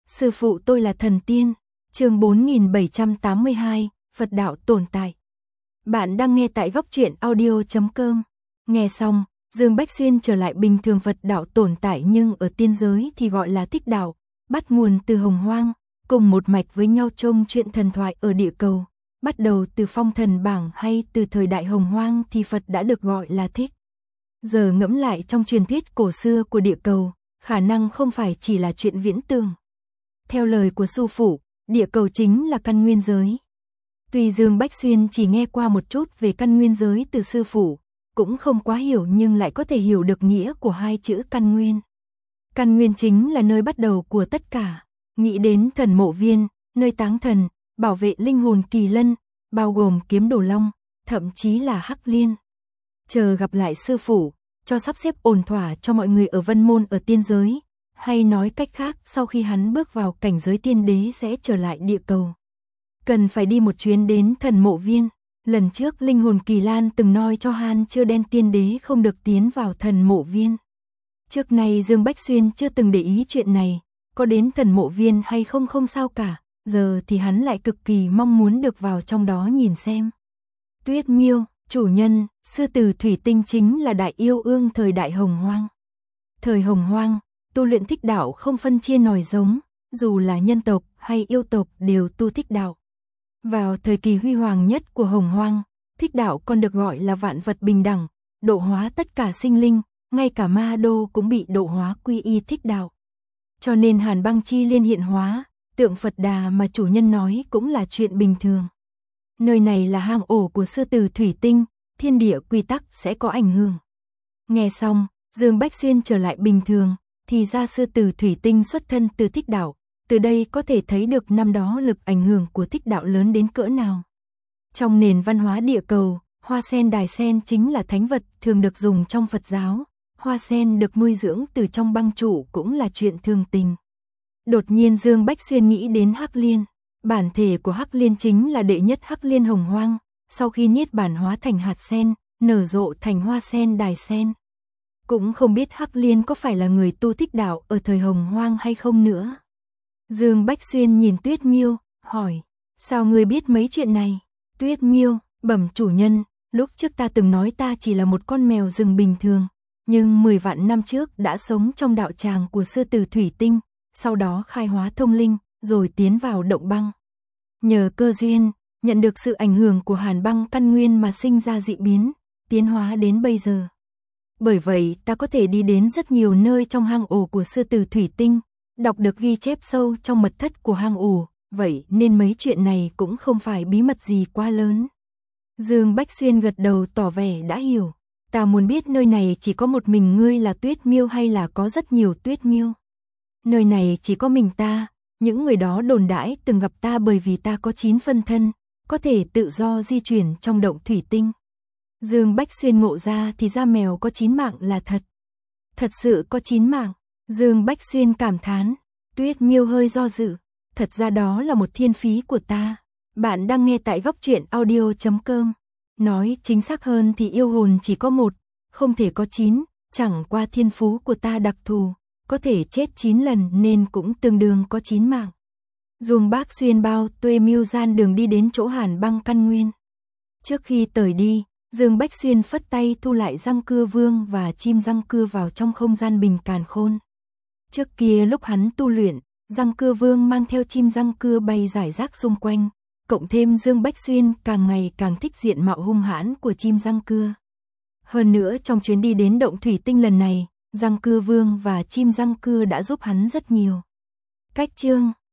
Sư phụ tôi là thần tiên. Chương 4782, Phật đạo tồn tại. Bạn đang nghe tại góc truyện audio.com. Nghe xong, Dương Bách Xuyên trở lại bình thường. Phật đạo tồn tại nhưng ở tiên giới thì gọi là thích đạo, bắt nguồn từ hồng hoang, cùng một mạch với nhau trong chuyện thần thoại ở địa cầu. Bắt đầu từ phong thần bảng hay từ thời đại hồng hoang thì Phật đã được gọi là thích. Giờ ngẫm lại trong truyền thuyết cổ xưa của địa cầu, khả năng không phải chỉ là chuyện viễn tưởng. Theo lời của sư phụ, địa cầu chính là căn nguyên giới. Tuy Dương Bách Xuyên chỉ nghe qua một chút về căn nguyên giới từ sư phụ, cũng không quá hiểu nhưng lại có thể hiểu được nghĩa của hai chữ căn nguyên. Căn nguyên chính là nơi bắt đầu của tất cả. Nghĩ đến thần mộ viên, nơi táng thần, bảo vệ linh hồn kỳ lân, bao gồm kiếm đồ long, thậm chí là hắc liên. Chờ gặp lại sư phụ, cho sắp xếp ổn thỏa cho mọi người ở Vân Môn ở tiên giới. Hay nói cách khác, sau khi hắn bước vào cảnh giới tiên đế sẽ trở lại địa cầu. Cần phải đi một chuyến đến thần mộ viên. Lần trước linh hồn kỳ lan từng nói cho Han chưa đen tiên đế không được tiến vào thần mộ viên. Trước này Dương Bách Xuyên chưa từng để ý chuyện này, có đến thần mộ viên hay không sao cả, giờ thì hắn lại cực kỳ mong muốn được vào trong đó nhìn xem. Tuyết Miêu, chủ nhân, sư tử thủy tinh chính là đại yêu ương thời đại hồng hoang. Thời hồng hoang, tu luyện thích đạo không phân chia nòi giống, dù là nhân tộc hay yêu tộc đều tu thích đạo. Vào thời kỳ huy hoàng nhất của hồng hoang, thích đạo còn được gọi là vạn vật bình đẳng, độ hóa tất cả sinh linh, ngay cả ma đô cũng bị độ hóa quy y thích đạo. Cho nên Hàn Băng Chi Liên hiện hóa, tượng Phật Đà mà chủ nhân nói cũng là chuyện bình thường. Nơi này là hang ổ của sư tử thủy tinh, thiên địa quy tắc sẽ có ảnh hưởng. Nghe xong, Dương Bách Xuyên trở lại bình thường, thì ra sư tử thủy tinh xuất thân từ thích đạo. Từ đây có thể thấy được năm đó lực ảnh hưởng của thích đạo lớn đến cỡ nào. Trong nền văn hóa địa cầu, hoa sen đài sen chính là thánh vật thường được dùng trong Phật giáo. Hoa sen được nuôi dưỡng từ trong băng trụ cũng là chuyện thường tình. Đột nhiên Dương Bách Xuyên nghĩ đến hắc liên. Bản thể của hắc liên chính là đệ nhất hắc liên hồng hoang, sau khi niết bàn hóa thành hạt sen, nở rộ thành hoa sen đài sen. Cũng không biết hắc liên có phải là người tu thích đạo ở thời hồng hoang hay không nữa. Dương Bách Xuyên nhìn Tuyết Miêu, hỏi, sao ngươi biết mấy chuyện này? Tuyết Miêu, bẩm chủ nhân, lúc trước ta từng nói ta chỉ là một con mèo rừng bình thường, nhưng 10 vạn năm trước đã sống trong đạo tràng của sư tử thủy tinh, sau đó khai hóa thông linh, rồi tiến vào động băng. Nhờ cơ duyên, nhận được sự ảnh hưởng của hàn băng căn nguyên mà sinh ra dị biến, tiến hóa đến bây giờ. Bởi vậy ta có thể đi đến rất nhiều nơi trong hang ổ của sư tử thủy tinh, đọc được ghi chép sâu trong mật thất của hang ổ, vậy nên mấy chuyện này cũng không phải bí mật gì quá lớn. Dương Bách Xuyên gật đầu tỏ vẻ đã hiểu. Ta muốn biết nơi này chỉ có một mình ngươi là Tuyết Miêu hay là có rất nhiều Tuyết Miêu? Nơi này chỉ có mình ta, những người đó đồn đãi từng gặp ta bởi vì ta có 9 phân thân, có thể tự do di chuyển trong động thủy tinh. Dương Bách Xuyên ngộ ra thì ra mèo có 9 mạng là thật. Thật sự có 9 mạng. Dương Bách Xuyên cảm thán. Tuyết Miêu hơi do dự. Thật ra đó là một thiên phí của ta. Bạn đang nghe tại góc truyện audio.com. Nói chính xác hơn thì yêu hồn chỉ có 1, không thể có 9, chẳng qua thiên phú của ta đặc thù, có thể chết 9 lần nên cũng tương đương có 9 mạng. Dương Bách Xuyên bao tuê mưu gian đường đi đến chỗ hàn băng căn nguyên. Trước khi tời đi, Dương Bách Xuyên phất tay thu lại răng cưa vương và chim răng cưa vào trong không gian bình càn khôn. Trước kia lúc hắn tu luyện, răng cưa vương mang theo chim răng cưa bay rải rác xung quanh, cộng thêm Dương Bách Xuyên càng ngày càng thích diện mạo hung hãn của chim răng cưa. Hơn nữa trong chuyến đi đến động thủy tinh lần này, răng cưa vương và chim răng cưa đã giúp hắn rất nhiều. Cách chương